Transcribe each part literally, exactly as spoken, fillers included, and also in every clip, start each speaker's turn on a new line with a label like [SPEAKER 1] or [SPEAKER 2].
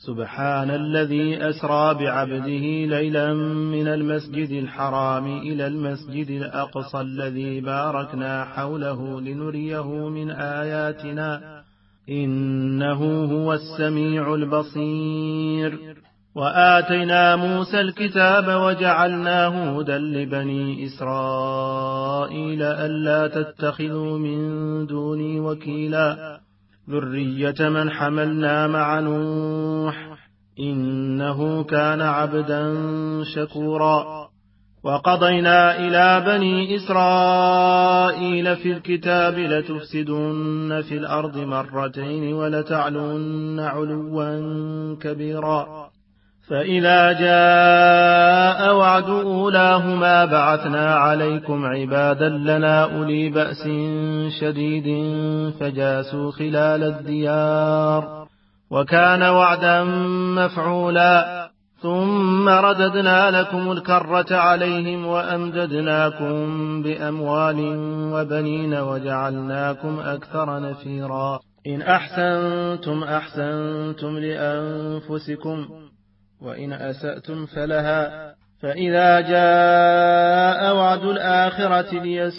[SPEAKER 1] سبحان الذي أسرى بعبده ليلا من المسجد الحرام إلى المسجد الأقصى الذي باركنا حوله لنريه من آياتنا إنه هو السميع البصير. وآتينا موسى الكتاب وجعلناه هدى لبني إسرائيل ألا تتخذوا من دوني وكيلا ذرية من حملنا مع نوح إنه كان عبدا شكورا. وقضينا إلى بني إسرائيل في الكتاب لتفسدن في الأرض مرتين ولتعلن علوا كبيرا فإذا جاء وعد أولاهما بعثنا عليكم عبادا لنا أولي بأس شديد فجاسوا خلال الديار وكان وعدا مفعولا ثم رددنا لكم الكرة عليهم وأمددناكم بأموال وبنين وجعلناكم أكثر نفيرا. إن أحسنتم أحسنتم لأنفسكم وإن أسأتم فلها فإذا جاء وعد الآخرة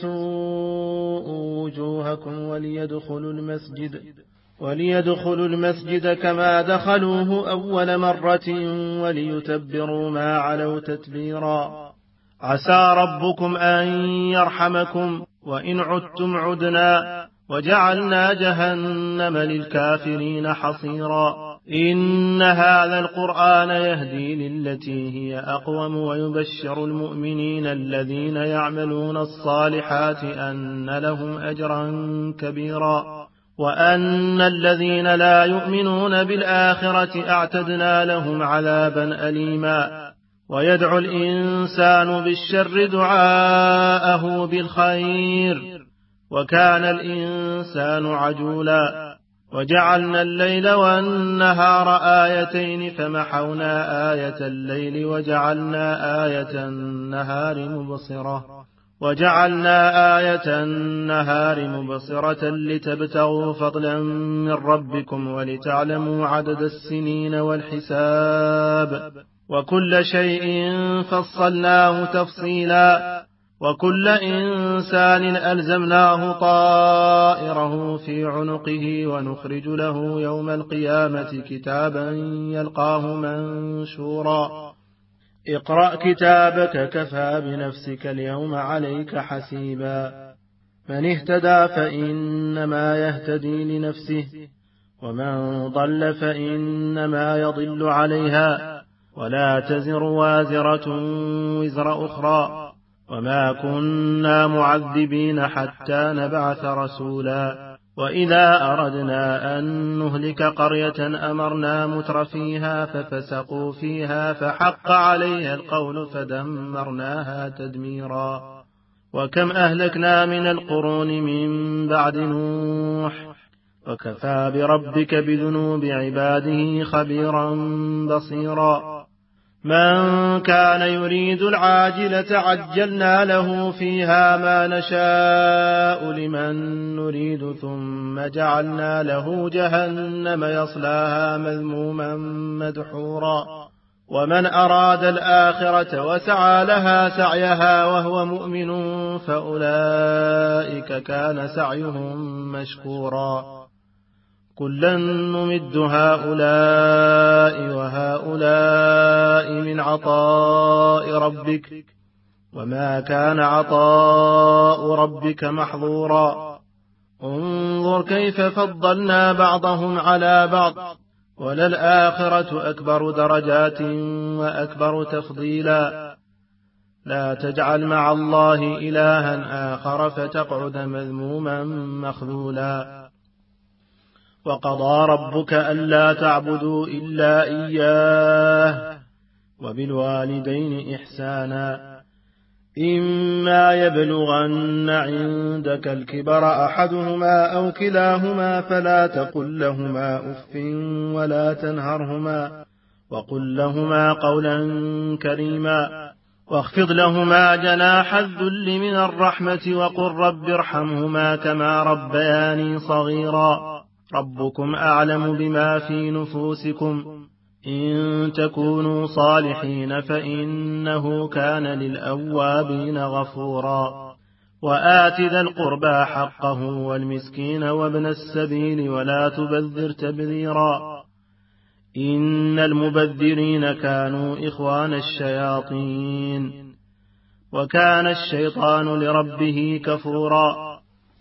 [SPEAKER 1] ليسوءوا وجوهكم وليدخلوا المسجد وليدخلوا المسجد كما دخلوه أول مرة وليتبروا ما علوا تتبيرا. عسى ربكم أن يرحمكم وإن عدتم عدنا وجعلنا جهنم للكافرين حصيرا. إن هذا القرآن يهدي للتي هي أقوم ويبشر المؤمنين الذين يعملون الصالحات أن لهم أجرا كبيرا وأن الذين لا يؤمنون بالآخرة أعتدنا لهم عذابا أليما. ويدعو الإنسان بالشر دعاءه بالخير وكان الإنسان عجولا. وجعلنا الليل والنهار آيتين فمحونا آية الليل وجعلنا آية النهار مبصرة وجعلنا آية النهار مبصرة لتبتغوا فضلا من ربكم ولتعلموا عدد السنين والحساب وكل شيء فصلناه تفصيلا. وكل إنسان ألزمناه طائره في عنقه ونخرج له يوم القيامة كتابا يلقاه منشورا. اقرأ كتابك كفى بنفسك اليوم عليك حسيبا. من اهتدى فإنما يهتدي لنفسه ومن ضل فإنما يضل عليها ولا تزر وازرة وزر أخرى وما كنا معذبين حتى نبعث رسولا. وإذا أردنا أن نهلك قرية أمرنا مترفيها ففسقوا فيها فحق عليها القول فدمرناها تدميرا. وكم أهلكنا من القرون من بعد نوح وكفى بربك بذنوب عباده خبيرا بصيرا. من كان يريد العاجلة عجلنا له فيها ما نشاء لمن نريد ثم جعلنا له جهنم يصلاها مذموما مدحورا. ومن أراد الآخرة وسعى لها سعيها وهو مؤمن فأولئك كان سعيهم مشكورا. كلا نمد هؤلاء وهؤلاء من عطاء ربك وما كان عطاء ربك محظورا. انظر كيف فضلنا بعضهم على بعض وللآخرة أكبر درجات وأكبر تفضيلا. لا تجعل مع الله إلها آخر فتقعد مذموما مخذولا. وقضى ربك ألا تعبدوا إلا إياه وبالوالدين إحسانا إما يبلغن عندك الكبر أحدهما أو كلاهما فلا تقل لهما أف ولا تنهرهما وقل لهما قولا كريما واخفض لهما جناح الذل من الرحمة وقل رب ارحمهما كما ربياني صغيرا. ربكم أعلم بما في نفوسكم إن تكونوا صالحين فإنه كان للأوابين غفورا وآت ذا القربى حقه والمسكين وابن السبيل ولا تبذر تبذيرا إن المبذرين كانوا إخوان الشياطين وكان الشيطان لربه كفورا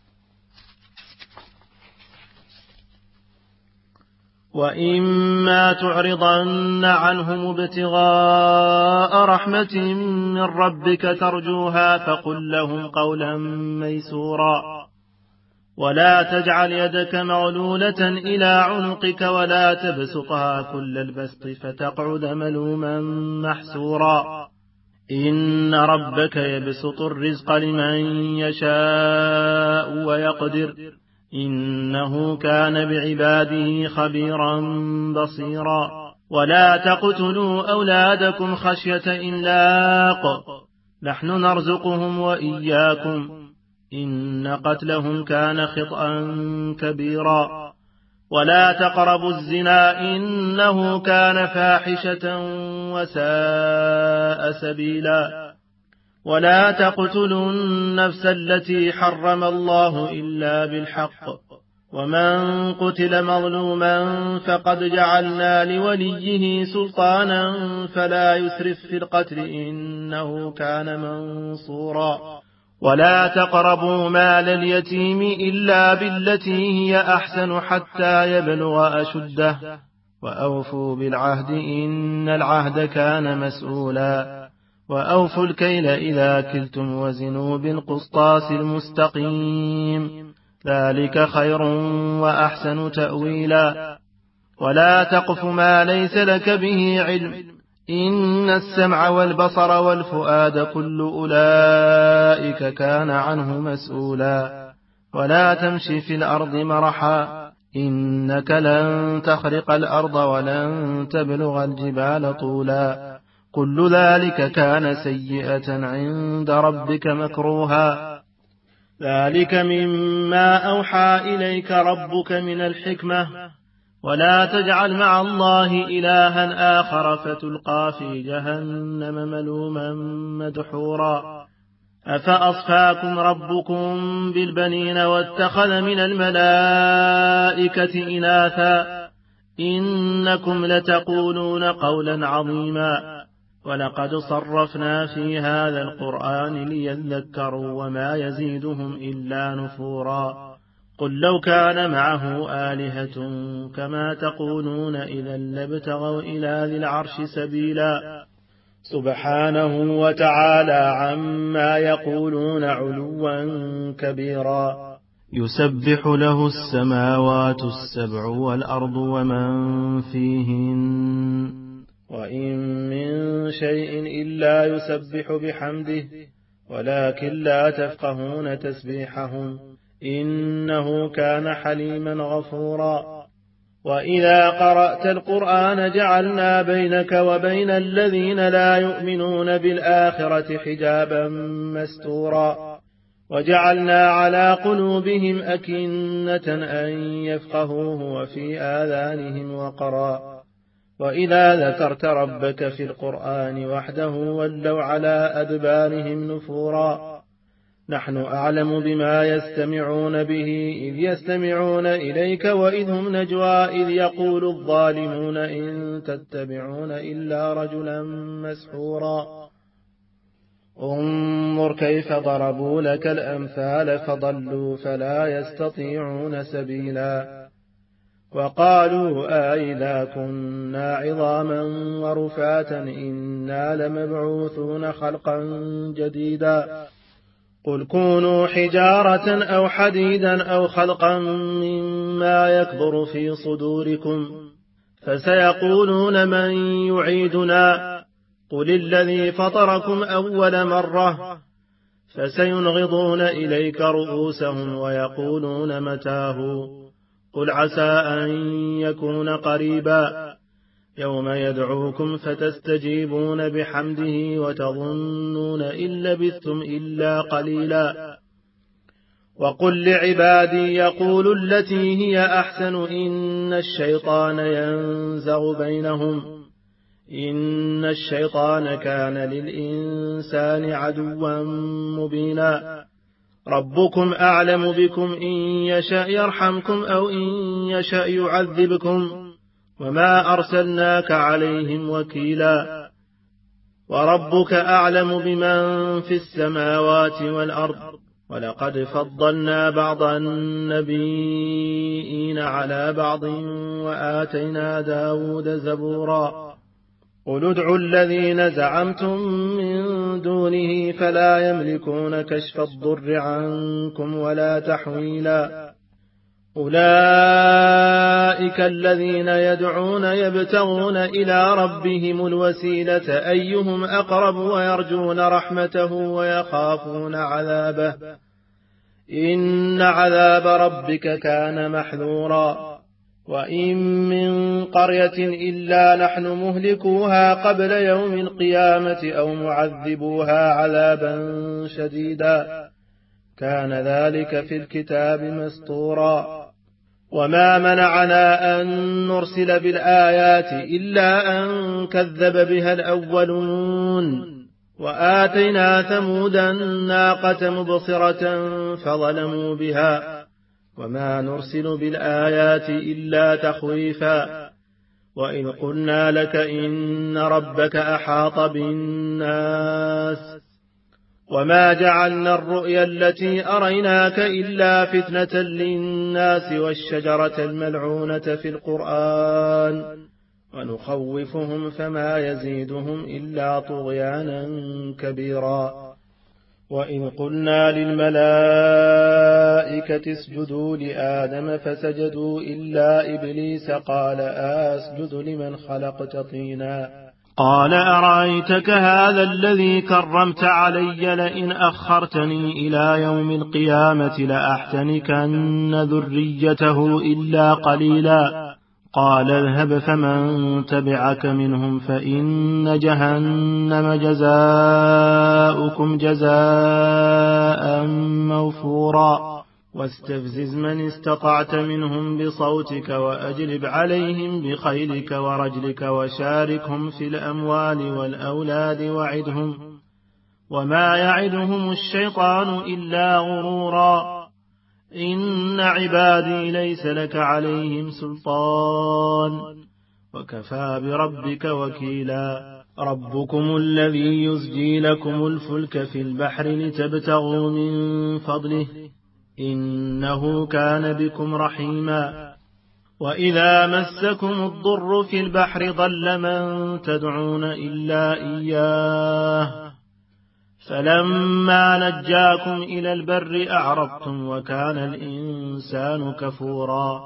[SPEAKER 1] وإما تعرضن عنهم ابتغاء رحمة من ربك ترجوها فقل لهم قولا ميسورا ولا تجعل يدك مغلولة إلى عنقك ولا تبسطها كل البسط فتقعد ملوما محسورا إن ربك يبسط الرزق لمن يشاء ويقدر إنه كان بعباده خبيرا بصيرا ولا تقتلوا أولادكم خشية إملاق نحن نرزقهم وإياكم إن قتلهم كان خطأ كبيرا ولا تقربوا الزنا إنه كان فاحشة وساء سبيلا ولا تقتلوا النفس التي حرم الله إلا بالحق ومن قتل مظلوما فقد جعلنا لوليه سلطانا فلا يسرف في القتل إنه كان منصورا ولا تقربوا مال اليتيم إلا بالتي هي أحسن حتى يبلغ أشده وأوفوا بالعهد إن العهد كان مسؤولا وأوفوا الكيل إذا كلتم وزنوا بالقسطاس المستقيم ذلك خير وأحسن تأويلا ولا تقف ما ليس لك به علم إن السمع والبصر والفؤاد كل أولئك كان عنه مسؤولا ولا تمشي في الأرض مرحا إنك لن تخرق الأرض ولن تبلغ الجبال طولا كل ذلك كان سيئة عند ربك مكروها ذلك مما أوحى إليك ربك من الحكمة ولا تجعل مع الله إلها آخر فتلقى في جهنم ملوما مدحورا أفأصفاكم ربكم بالبنين واتخذ من الملائكة إناثا إنكم لتقولون قولا عظيما ولقد صرفنا في هذا القرآن ليذكروا وما يزيدهم إلا نفورا قل لو كان معه آلهة كما تقولون إذا لابتغوا إلى ذي العرش سبيلا سبحانه وتعالى عما يقولون علوا كبيرا يسبح له السماوات السبع والأرض ومن فيهن وإن من شيء إلا يسبح بحمده ولكن لا تفقهون تسبيحهم إنه كان حليما غفورا وإذا قرأت القرآن جعلنا بينك وبين الذين لا يؤمنون بالآخرة حجابا مستورا وجعلنا على قلوبهم أكنة أن يفقهوه وفي آذانهم وقرا وإذا ذكرت ربك في القرآن وحده ولوا على أدبارهم نفورا نحن أعلم بما يستمعون به إذ يستمعون إليك وإذ هم نجوى إذ يقول الظالمون إن تتبعون إلا رجلا مسحورا انظر كيف ضربوا لك الأمثال فضلوا فلا يستطيعون سبيلا وقالوا أئذا كنا عظاما ورفاتا إنا لمبعوثون خلقا جديدا قل كونوا حجارة أو حديدا أو خلقا مما يكبر في صدوركم فسيقولون من يعيدنا قل الذي فطركم أول مرة فسينغضون إليك رؤوسهم ويقولون متاه قل عسى أن يكون قريبا يوم يدعوكم فتستجيبون بحمده وتظنون إن لبثتم إلا قليلا وقل لعبادي يقولوا التي هي أحسن إن الشيطان ينزغ بينهم إن الشيطان كان للإنسان عدوا مبينا ربكم أعلم بكم إن يشاء يرحمكم أو إن يشاء يعذبكم وما أرسلناك عليهم وكيلا وربك أعلم بمن في السماوات والأرض ولقد فضلنا بعض النبيين على بعض وآتينا داود زبورا قل ادعوا الذين زعمتم من دونه فلا يملكون كشف الضر عنكم ولا تحويلا أولئك الذين يدعون يبتغون إلى ربهم الوسيلة أيهم أقرب ويرجون رحمته ويخافون عذابه إن عذاب ربك كان محذورا وإن من قرية إلا نحن مهلكوها قبل يوم القيامة أو معذبوها عذابا شديدا كان ذلك في الكتاب مسطورا وما منعنا أن نرسل بالآيات إلا أن كذب بها الأولون وآتينا ثمود الناقة مبصرة فظلموا بها وما نرسل بالآيات إلا تخويفا وإن قلنا لك إن ربك أحاط بالناس وما جعلنا الرؤيا التي أريناك إلا فتنة للناس والشجرة الملعونة في القرآن ونخوفهم فما يزيدهم إلا طغيانا كبيرا وإن قلنا للملائكة اسجدوا لآدم فسجدوا إلا إبليس قال أسجد لمن خلقت طينا قال أرأيتك هذا الذي كرمت علي لئن أخرتني إلى يوم القيامة لأحتنكن ذريته إلا قليلا قال اذهب فمن تبعك منهم فإن جهنم جزاؤكم جزاء موفورا واستفزز من استطعت منهم بصوتك وأجلب عليهم بخيلك ورجلك وشاركهم في الأموال والأولاد وعدهم وما يعدهم الشيطان إلا غرورا إن عبادي ليس لك عليهم سلطان وكفى بربك وكيلا ربكم الذي يزجي لكم الفلك في البحر لتبتغوا من فضله إنه كان بكم رحيما وإذا مسكم الضر في البحر ضل من تدعون إلا إياه فلما نجاكم إلى البر أعرضتم وكان الإنسان كفورا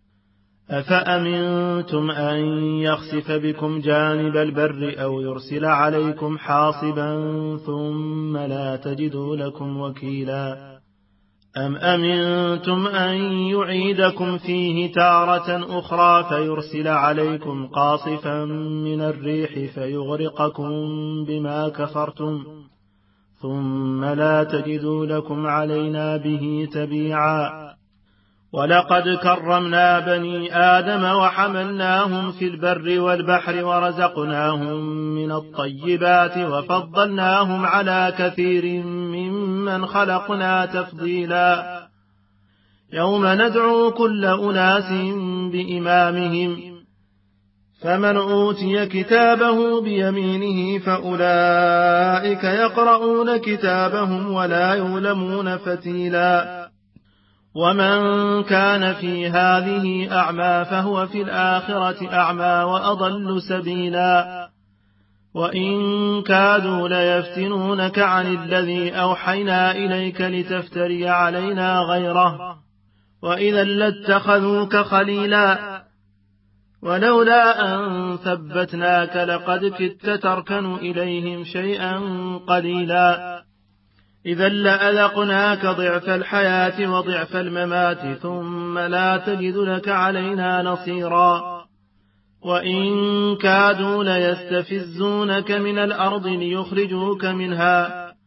[SPEAKER 1] أفأمنتم أن يخسف بكم جانب البر أو يرسل عليكم حاصبا ثم لا تجدوا لكم وكيلا أم أمنتم أن يعيدكم فيه تارة أخرى فيرسل عليكم قاصفا من الريح فيغرقكم بما كفرتم ثم لا تجدوا لكم علينا به تبيعا ولقد كرمنا بني آدم وحملناهم في البر والبحر ورزقناهم من الطيبات وفضلناهم على كثير ممن خلقنا تفضيلا يوم ندعو كل أناس بإمامهم فمن أوتي كتابه بيمينه فأولئك يقرؤون كتابهم ولا يظلمون فتيلا ومن كان في هذه أعمى فهو في الآخرة أعمى وأضل سبيلا وإن كادوا ليفتنونك عن الذي أوحينا إليك لتفتري علينا غيره وإذا لاتخذوك خليلا ولولا أن ثبتناك لقد كدت تركن إليهم شيئا قليلا إذا لأذقناك ضعف الحياة وضعف الممات ثم لا تجد لك علينا نصيرا وإن كادوا ليستفزونك من الأرض ليخرجوك منها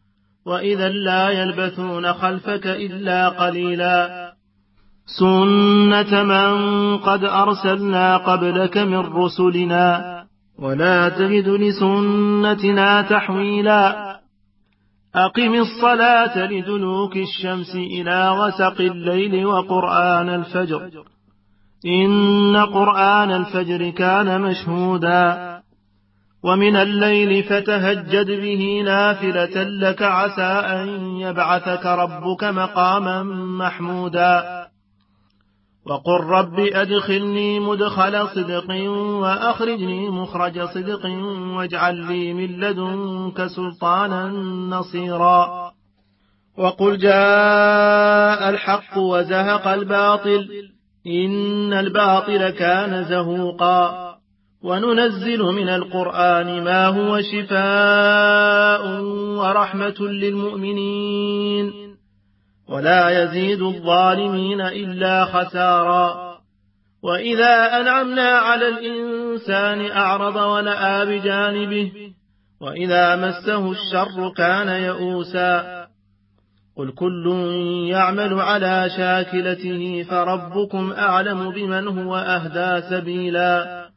[SPEAKER 1] وإذا لا يلبثون خلفك إلا قليلا سنة من قد أرسلنا قبلك من رسلنا ولا تجد لسنتنا تحويلا أقم الصلاة لدلوك الشمس إلى غسق الليل وقرآن الفجر إن قرآن الفجر كان مشهودا ومن الليل فتهجد به نافلة لك عسى أن يبعثك ربك مقاما محمودا وقل رب أدخلني مدخل صدق وأخرجني مخرج صدق واجعل لي من لدنك سلطانا نصيرا وقل جاء الحق وزهق الباطل إن الباطل كان زهوقا وننزل من القرآن ما هو شفاء ورحمة للمؤمنين ولا يزيد الظالمين إلا خسارا وإذا أنعمنا على الإنسان أعرض ونأى بجانبه وإذا مسه الشر كان يئوسا قل كل يعمل على شاكلته فربكم أعلم بمن هو أهدى سبيلا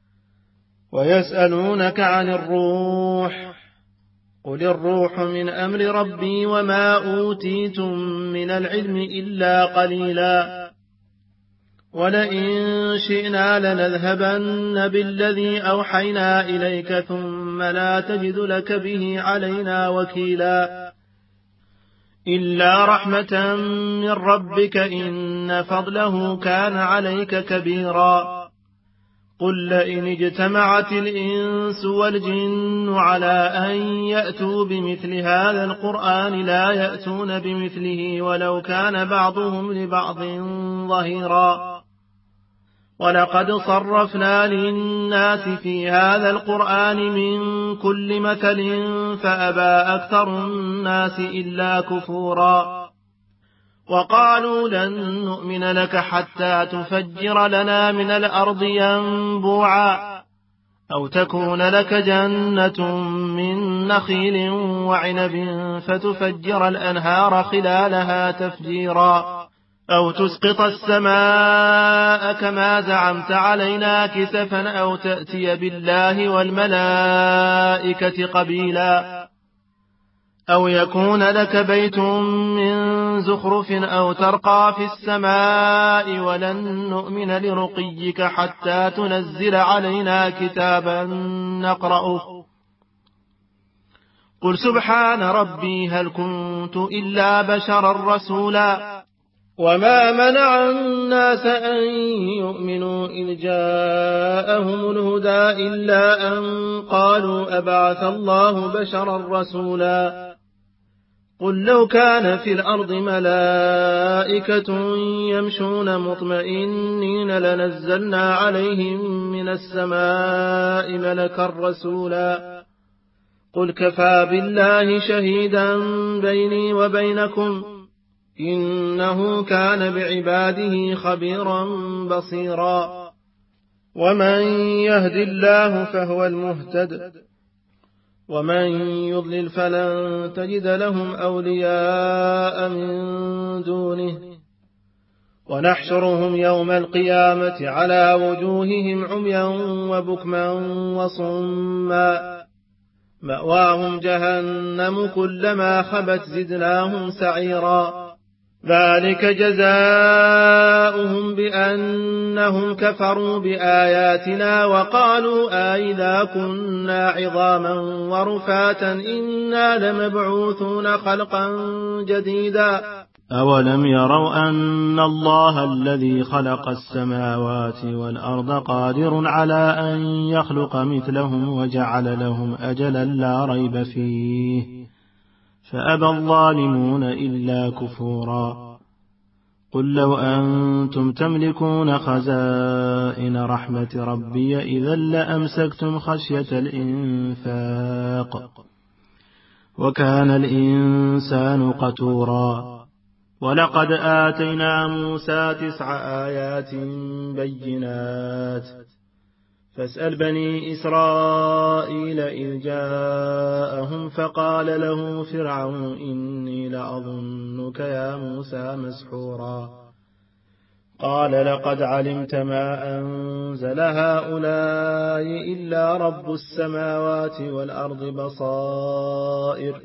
[SPEAKER 1] ويسألونك عن الروح قل الروح من أمر ربي وما أوتيتم من العلم إلا قليلا ولئن شئنا لنذهبن بالذي أوحينا إليك ثم لا تجد لك به علينا وكيلا إلا رحمة من ربك إن فضله كان عليك كبيرا قل لئن اجتمعت الإنس والجن على أن يأتوا بمثل هذا القرآن لا يأتون بمثله ولو كان بعضهم لبعض ظهيرا ولقد صرفنا للناس في هذا القرآن من كل مثل فأبى أكثر الناس إلا كفورا وقالوا لن نؤمن لك حتى تفجر لنا من الأرض ينبوعا أو تكون لك جنة من نخيل وعنب فتفجر الأنهار خلالها تفجيرا أو تسقط السماء كما زعمت علينا كسفا أو تأتي بالله والملائكة قبيلا أو يكون لك بيت من زخرف أو ترقى في السماء ولن نؤمن لرقيك حتى تنزل علينا كتابا نقرأه قل سبحان ربي هل كنت إلا بشرا رسولا وما منع الناس أن يؤمنوا إذ جاءهم الهدى إلا أن قالوا أبعث الله بشرا رسولا قل لو كان في الأرض ملائكة يمشون مطمئنين لنزلنا عليهم من السماء ملكا رسولا قل كفى بالله شهيدا بيني وبينكم إنه كان بعباده خبيرا بصيرا ومن يهد الله فهو المهتد ومن يضلل فلن تجد لهم أولياء من دونه ونحشرهم يوم القيامة على وجوههم عميا وبكما وصما مأواهم جهنم كلما خبت زدناهم سعيرا ذلك جزاؤهم بأنهم كفروا بآياتنا وقالوا أئذا كنا عظاما ورفاتا إنا لمبعوثون خلقا جديدا
[SPEAKER 2] أولم يروا أن الله الذي خلق السماوات والأرض قادر على أن يخلق مثلهم وجعل لهم أجلا لا ريب فيه فأبى الظالمون إلا كفورا قل لو أنتم تملكون خزائن رحمة ربي إذا لأمسكتم خشية الإنفاق وكان الإنسان قتورا ولقد آتينا موسى تسع آيات بينات
[SPEAKER 1] فاسأل بني إسرائيل إذ جاءهم فقال له فرعون إني لأظنك يا موسى مسحورا قال لقد علمت ما أنزل هؤلاء إلا رب السماوات والأرض بصائر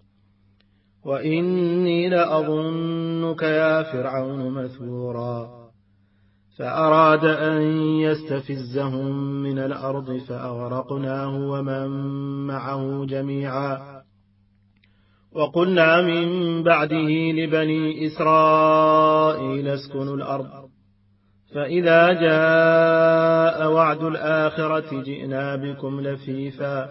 [SPEAKER 1] وإني لأظنك يا فرعون مثبورا فأراد أن يستفزهم من الأرض فأغرقناه ومن معه جميعا وقلنا من بعده لبني إسرائيل اسكنوا الأرض فإذا جاء وعد الآخرة جئنا بكم لفيفا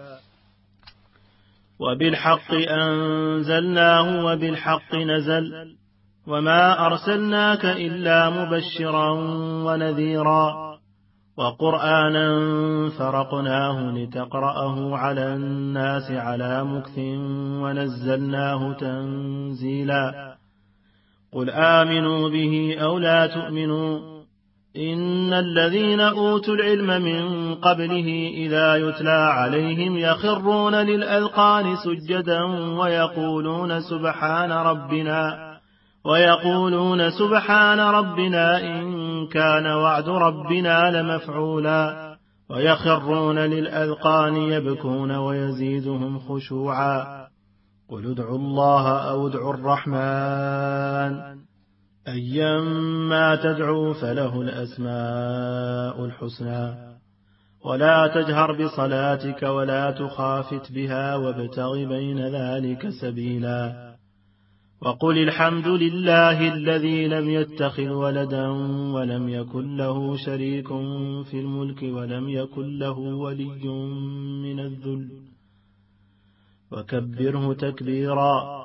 [SPEAKER 1] وبالحق أنزلناه وبالحق نزل وما أرسلناك إلا مبشرا ونذيرا وقرآنا فرقناه لتقرأه على الناس على مكث ونزلناه تنزيلا قل آمنوا به أو لا تؤمنوا إن الذين أوتوا العلم من قبله إذا يتلى عليهم يخرون للأذقان سجدا ويقولون سبحان ربنا ويقولون سبحان ربنا إن كان وعد ربنا لمفعولا ويخرون للأذقان يبكون ويزيدهم خشوعا قل ادعوا الله أو ادعوا الرحمن أيما تدعوا فله الأسماء الحسنى ولا تجهر بصلاتك ولا تخافت بها وابتغ بين ذلك سبيلا وقل الحمد لله الذي لم يتخذ ولدا ولم يكن له شريك في الملك ولم يكن له ولي من الذل وكبره تكبيرا